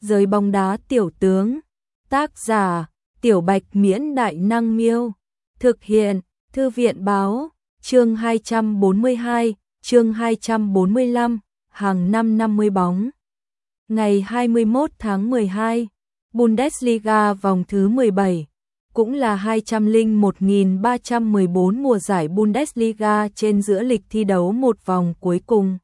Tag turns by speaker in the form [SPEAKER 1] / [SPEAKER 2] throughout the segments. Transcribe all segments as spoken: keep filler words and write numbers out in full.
[SPEAKER 1] Giới bóng đá tiểu tướng. Tác giả: Tiểu Bạch Miễn Đại Năng Miêu. Thực hiện: Thư viện Báo. Chương hai trăm bốn mươi hai, chương hai trăm bốn mươi lăm, hàng năm năm mươi bóng. Ngày hai mươi mốt tháng mười hai, Bundesliga vòng thứ mười bảy, cũng là hai trăm lẻ một nghìn ba trăm mười bốn mùa giải Bundesliga trên giữa lịch thi đấu một vòng cuối cùng.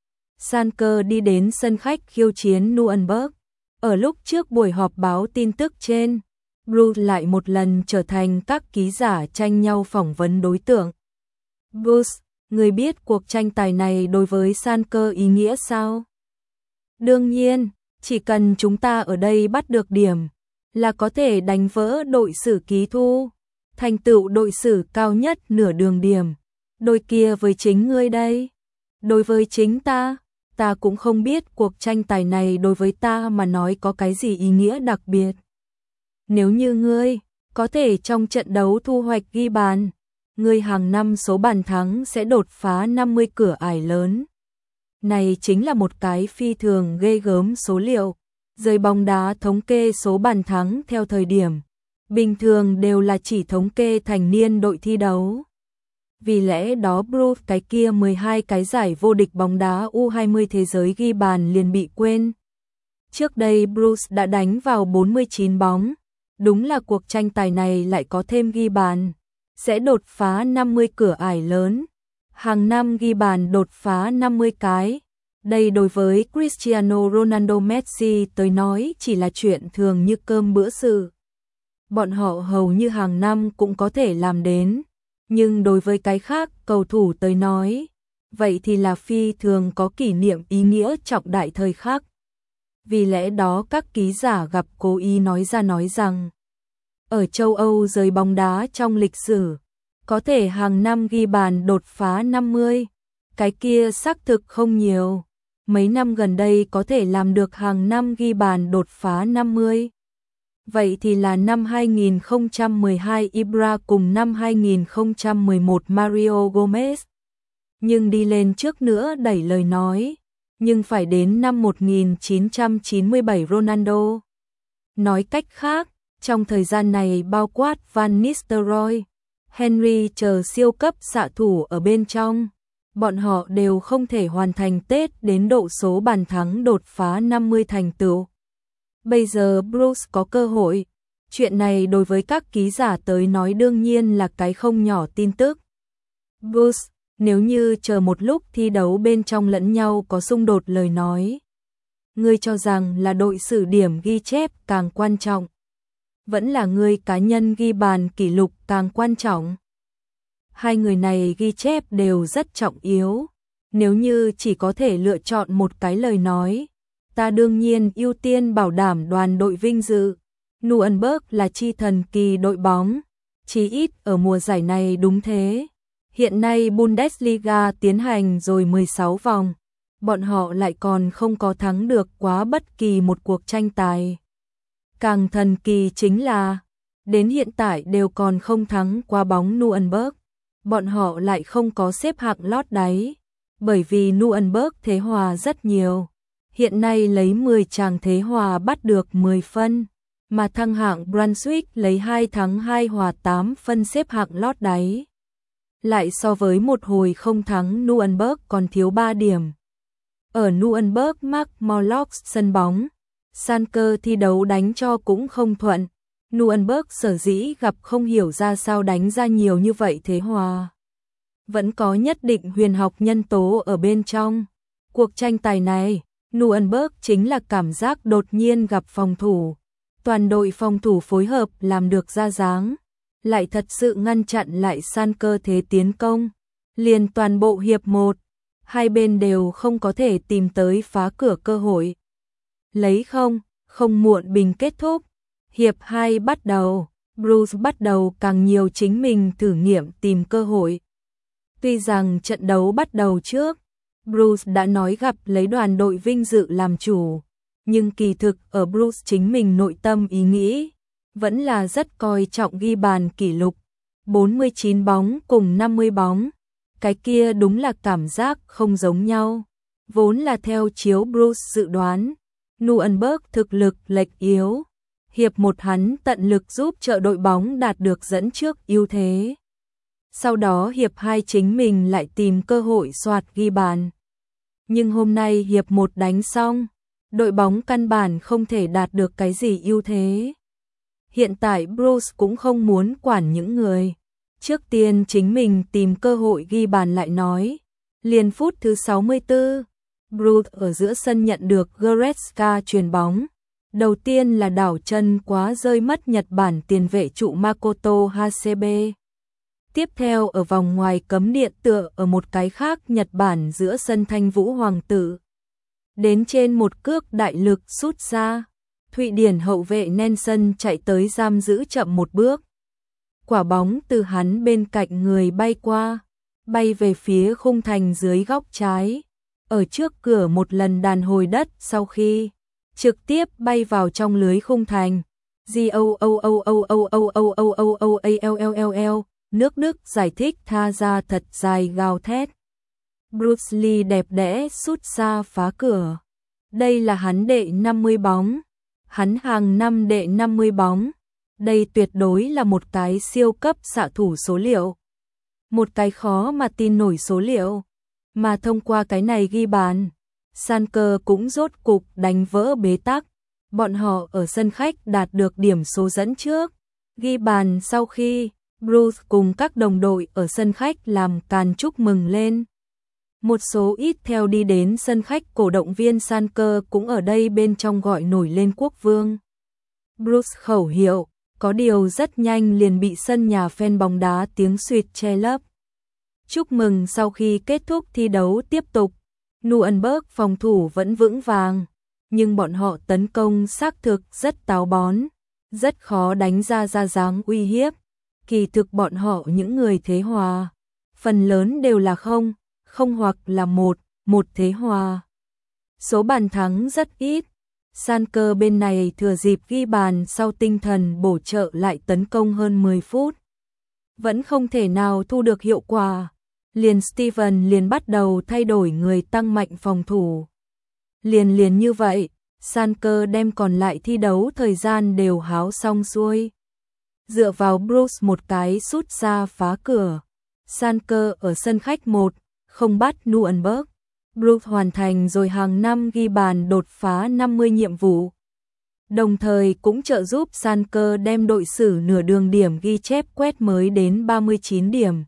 [SPEAKER 1] Schalke đi đến sân khách khiêu chiến Nuremberg. Ở lúc trước buổi họp báo tin tức trên, Bruce lại một lần trở thành các ký giả tranh nhau phỏng vấn đối tượng. Bruce, người biết cuộc tranh tài này đối với Schalke ý nghĩa sao? Đương nhiên, chỉ cần chúng ta ở đây bắt được điểm, là có thể đánh vỡ đội sử ký thu, thành tựu đội sử cao nhất nửa đường điểm. Đôi kia với chính ngươi đây. Đối với chính ta, ta cũng không biết cuộc tranh tài này đối với ta mà nói có cái gì ý nghĩa đặc biệt. Nếu như ngươi có thể trong trận đấu thu hoạch ghi bàn, ngươi hàng năm số bàn thắng sẽ đột phá năm mươi cửa ải lớn. Này chính là một cái phi thường ghê gớm số liệu. Giới bóng đá thống kê số bàn thắng theo thời điểm, bình thường đều là chỉ thống kê thành niên đội thi đấu. Vì lẽ đó Bruce cái kia mười hai cái giải vô địch bóng đá U hai mươi thế giới ghi bàn liền bị quên. Trước đây Bruce đã đánh vào bốn mươi chín bóng, đúng là cuộc tranh tài này lại có thêm ghi bàn, sẽ đột phá năm mươi cửa ải lớn. Hàng năm ghi bàn đột phá năm mươi cái. Đây đối với Cristiano Ronaldo Messi tới nói chỉ là chuyện thường như cơm bữa sự. Bọn họ hầu như hàng năm cũng có thể làm đến. Nhưng đối với cái khác cầu thủ tới nói, vậy thì là phi thường có kỷ niệm ý nghĩa trọng đại thời khắc. Vì lẽ đó các ký giả gặp cố ý nói ra nói rằng, ở châu Âu giới bóng đá trong lịch sử, có thể hàng năm ghi bàn đột phá năm mươi, cái kia xác thực không nhiều. Mấy năm gần đây có thể làm được hàng năm ghi bàn đột phá năm mươi. Vậy thì là năm hai nghìn không trăm mười hai Ibra cùng năm hai nghìn không trăm mười một Mario Gomez. Nhưng đi lên trước nữa đẩy lời nói, nhưng phải đến năm một nghìn chín trăm chín mươi bảy Ronaldo. Nói cách khác, trong thời gian này bao quát Van Nistelrooy, Henry chờ siêu cấp xạ thủ ở bên trong, bọn họ đều không thể hoàn thành Tết đến độ số bàn thắng đột phá năm mươi thành tựu. Bây giờ Bruce có cơ hội. Chuyện này đối với các ký giả tới nói đương nhiên là cái không nhỏ tin tức. Bruce, nếu như chờ một lúc thi đấu bên trong lẫn nhau có xung đột lời nói, ngươi cho rằng là đội sử điểm ghi chép càng quan trọng, vẫn là ngươi cá nhân ghi bàn kỷ lục càng quan trọng? Hai người này ghi chép đều rất trọng yếu. Nếu như chỉ có thể lựa chọn một cái lời nói, ta đương nhiên ưu tiên bảo đảm đoàn đội vinh dự. Nuremberg là chi thần kỳ đội bóng, chí ít ở mùa giải này đúng thế. Hiện nay Bundesliga tiến hành rồi mười sáu vòng, bọn họ lại còn không có thắng được quá bất kỳ một cuộc tranh tài. Càng thần kỳ chính là, đến hiện tại đều còn không thắng qua bóng Nuremberg, bọn họ lại không có xếp hạng lót đáy, bởi vì Nuremberg thế hòa rất nhiều. Hiện nay lấy mười chàng thế hòa bắt được mười phân, mà thăng hạng Brunswick lấy hai thắng hai hòa tám phân xếp hạng lót đáy. Lại so với một hồi không thắng Nuremberg còn thiếu ba điểm. Ở Nuremberg Mark-Morlock sân bóng, Schalke thi đấu đánh cho cũng không thuận. Nuremberg sở dĩ gặp không hiểu ra sao đánh ra nhiều như vậy thế hòa. Vẫn có nhất định huyền học nhân tố ở bên trong. Cuộc tranh tài này, Nuremberg chính là cảm giác đột nhiên gặp phòng thủ. Toàn đội phòng thủ phối hợp làm được ra dáng, lại thật sự ngăn chặn lại Schalke thế tiến công. Liền toàn bộ hiệp một, hai bên đều không có thể tìm tới phá cửa cơ hội. Lấy không, không muộn bình kết thúc. Hiệp hai bắt đầu, Bruce bắt đầu càng nhiều chính mình thử nghiệm tìm cơ hội. Tuy rằng trận đấu bắt đầu trước, Bruce đã nói gặp lấy đoàn đội vinh dự làm chủ, nhưng kỳ thực ở Bruce chính mình nội tâm ý nghĩ, vẫn là rất coi trọng ghi bàn kỷ lục, bốn mươi chín bóng cùng năm mươi bóng. Cái kia đúng là cảm giác không giống nhau. Vốn là theo chiếu Bruce dự đoán, Nuremberg thực lực lệch yếu. Hiệp một hắn tận lực giúp trợ đội bóng đạt được dẫn trước ưu thế. Sau đó hiệp hai chính mình lại tìm cơ hội soạt ghi bàn. Nhưng hôm nay hiệp một đánh xong, đội bóng căn bản không thể đạt được cái gì ưu thế. Hiện tại Bruce cũng không muốn quản những người. Trước tiên chính mình tìm cơ hội ghi bàn lại nói. Liền phút thứ sáu mươi tư, Bruce ở giữa sân nhận được Goretzka chuyền bóng. Đầu tiên là đảo chân quá rơi mất Nhật Bản tiền vệ trụ Makoto Hasebe. Tiếp theo ở vòng ngoài cấm địa tựa ở một cái khác Nhật Bản giữa sân Thanh Vũ Hoàng tử. Đến trên một cước đại lực sút ra, Thụy Điển hậu vệ Nelson chạy tới giam giữ chậm một bước. Quả bóng từ hắn bên cạnh người bay qua, bay về phía khung thành dưới góc trái. Ở trước cửa một lần đàn hồi đất sau khi trực tiếp bay vào trong lưới khung thành. G O O O O O O O O O O A L L L L. Nước Đức giải thích tha ra thật dài gào thét. Bruce Lee đẹp đẽ sút xa phá cửa. Đây là hắn đệ năm mươi bóng. Hắn hàng năm đệ năm mươi bóng. Đây tuyệt đối là một cái siêu cấp xạ thủ số liệu. Một cái khó mà tin nổi số liệu. Mà thông qua cái này ghi bàn, Schalke cũng rốt cục đánh vỡ bế tắc. Bọn họ ở sân khách đạt được điểm số dẫn trước. Ghi bàn sau khi Bruce cùng các đồng đội ở sân khách làm càn chúc mừng lên. Một số ít theo đi đến sân khách cổ động viên Schalke cũng ở đây bên trong gọi nổi lên quốc vương. Bruce khẩu hiệu, có điều rất nhanh liền bị sân nhà fan bóng đá tiếng suýt che lấp. Chúc mừng sau khi kết thúc thi đấu tiếp tục. Nuremberg phòng thủ vẫn vững vàng, nhưng bọn họ tấn công xác thực rất táo bón, rất khó đánh ra ra dáng uy hiếp. Kỳ thực bọn họ những người thế hòa, phần lớn đều là không, không hoặc là một, một thế hòa. Số bàn thắng rất ít. Schalke bên này thừa dịp ghi bàn sau tinh thần bổ trợ lại tấn công hơn mười phút. Vẫn không thể nào thu được hiệu quả. Liền Steven liền bắt đầu thay đổi người tăng mạnh phòng thủ. Liền liền như vậy, Schalke đem còn lại thi đấu thời gian đều háo xong xuôi. Dựa vào Bruce một cái sút ra phá cửa. Schalke ở sân khách một, không bắt Nuremberg. Bruce hoàn thành rồi hàng năm ghi bàn đột phá năm mươi nhiệm vụ. Đồng thời cũng trợ giúp Schalke đem đội sử nửa đường điểm ghi chép quét mới đến ba mươi chín điểm.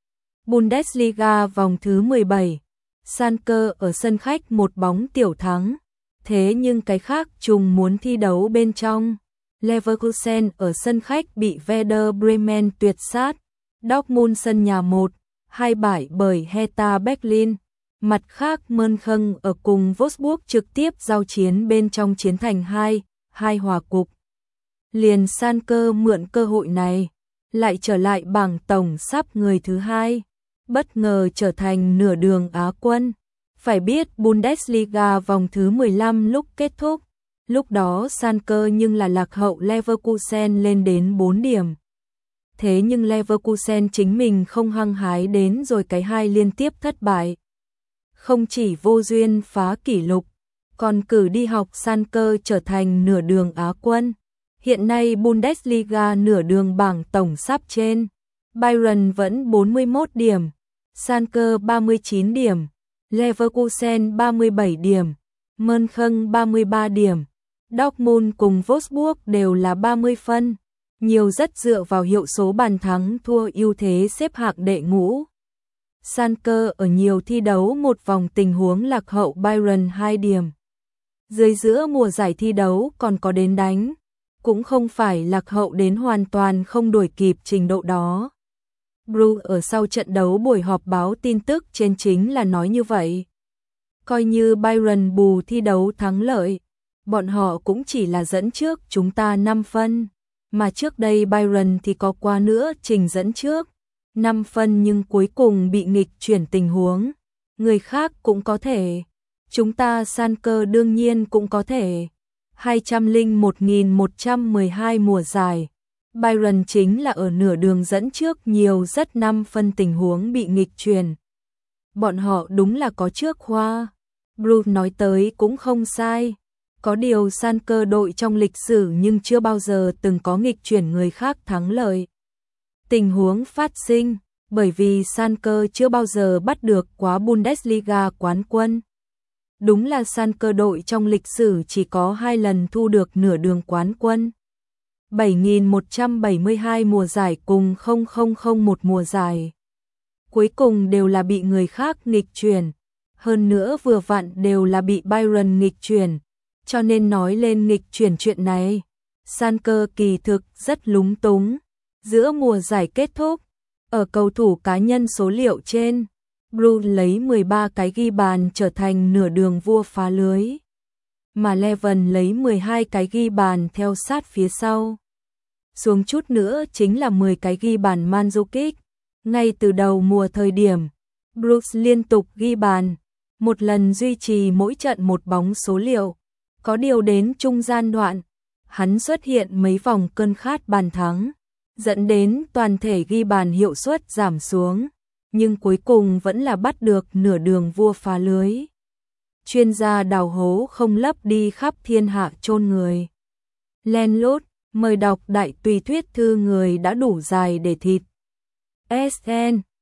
[SPEAKER 1] Bundesliga vòng thứ mười bảy, Schalke ở sân khách một bóng tiểu thắng. Thế nhưng cái khác trùng muốn thi đấu bên trong. Leverkusen ở sân khách bị Werder Bremen tuyệt sát. Dortmund sân nhà một, hai bại bởi Hertha Berlin. Mặt khác Mönchen ở cùng Wolfsburg trực tiếp giao chiến bên trong chiến thành hai, hai hòa cục. Liền Schalke mượn cơ hội này, lại trở lại bảng tổng sắp người thứ hai, bất ngờ trở thành nửa đường Á quân. Phải biết Bundesliga vòng thứ mười lăm lúc kết thúc, lúc đó Schalke nhưng là lạc hậu Leverkusen lên đến bốn điểm. Thế nhưng Leverkusen chính mình không hăng hái đến rồi cái hai liên tiếp thất bại. Không chỉ vô duyên phá kỷ lục, còn cử đi học Schalke trở thành nửa đường Á quân. Hiện nay Bundesliga nửa đường bảng tổng sắp trên. Bayern vẫn bốn mươi mốt điểm, Schalke ba mươi chín điểm, Leverkusen ba mươi bảy điểm, Mönchen ba mươi ba điểm. Dortmund cùng Wolfsburg đều là ba mươi phân, nhiều rất dựa vào hiệu số bàn thắng thua ưu thế xếp hạng đệ ngũ. Schalke ở nhiều thi đấu một vòng tình huống lạc hậu Bayern hai điểm. Dưới giữa mùa giải thi đấu còn có đến đánh, cũng không phải lạc hậu đến hoàn toàn không đuổi kịp trình độ đó. Bru ở sau trận đấu buổi họp báo tin tức trên chính là nói như vậy. Coi như Bayern bù thi đấu thắng lợi, bọn họ cũng chỉ là dẫn trước chúng ta năm phân, mà trước đây Bayern thì có qua nữa trình dẫn trước năm phân nhưng cuối cùng bị nghịch chuyển tình huống. Người khác cũng có thể, chúng ta Schalke đương nhiên cũng có thể. hai trăm lẻ một nghìn một trăm mười hai mùa giải, Bayern chính là ở nửa đường dẫn trước nhiều rất năm phân tình huống bị nghịch chuyển. Bọn họ đúng là có trước khoa. Bruce nói tới cũng không sai. Có điều san cơ đội trong lịch sử nhưng chưa bao giờ từng có nghịch chuyển người khác thắng lợi. Tình huống phát sinh bởi vì san cơ chưa bao giờ bắt được quá Bundesliga quán quân. Đúng là san cơ đội trong lịch sử chỉ có hai lần thu được nửa đường quán quân. bảy nghìn một trăm bảy mươi hai mùa giải cùng không không không một mùa giải. Cuối cùng đều là bị người khác nghịch chuyển. Hơn nữa vừa vặn đều là bị Bayern nghịch chuyển. Cho nên nói lên nghịch chuyển chuyện này, san cơ kỳ thực rất lúng túng. Giữa mùa giải kết thúc, ở cầu thủ cá nhân số liệu trên, Bruce lấy mười ba cái ghi bàn trở thành nửa đường vua phá lưới, mà Leven lấy mười hai cái ghi bàn theo sát phía sau. Xuống chút nữa chính là mười cái ghi bàn Mandzukic. Ngay từ đầu mùa thời điểm, Bruce liên tục ghi bàn, một lần duy trì mỗi trận một bóng số liệu. Có điều đến trung gian đoạn, hắn xuất hiện mấy vòng cơn khát bàn thắng, dẫn đến toàn thể ghi bàn hiệu suất giảm xuống, nhưng cuối cùng vẫn là bắt được nửa đường vua phá lưới. Chuyên gia đào hố không lấp đi khắp thiên hạ chôn người. Len lút, mời đọc đại tùy thuyết thư người đã đủ dài để thịt. ét en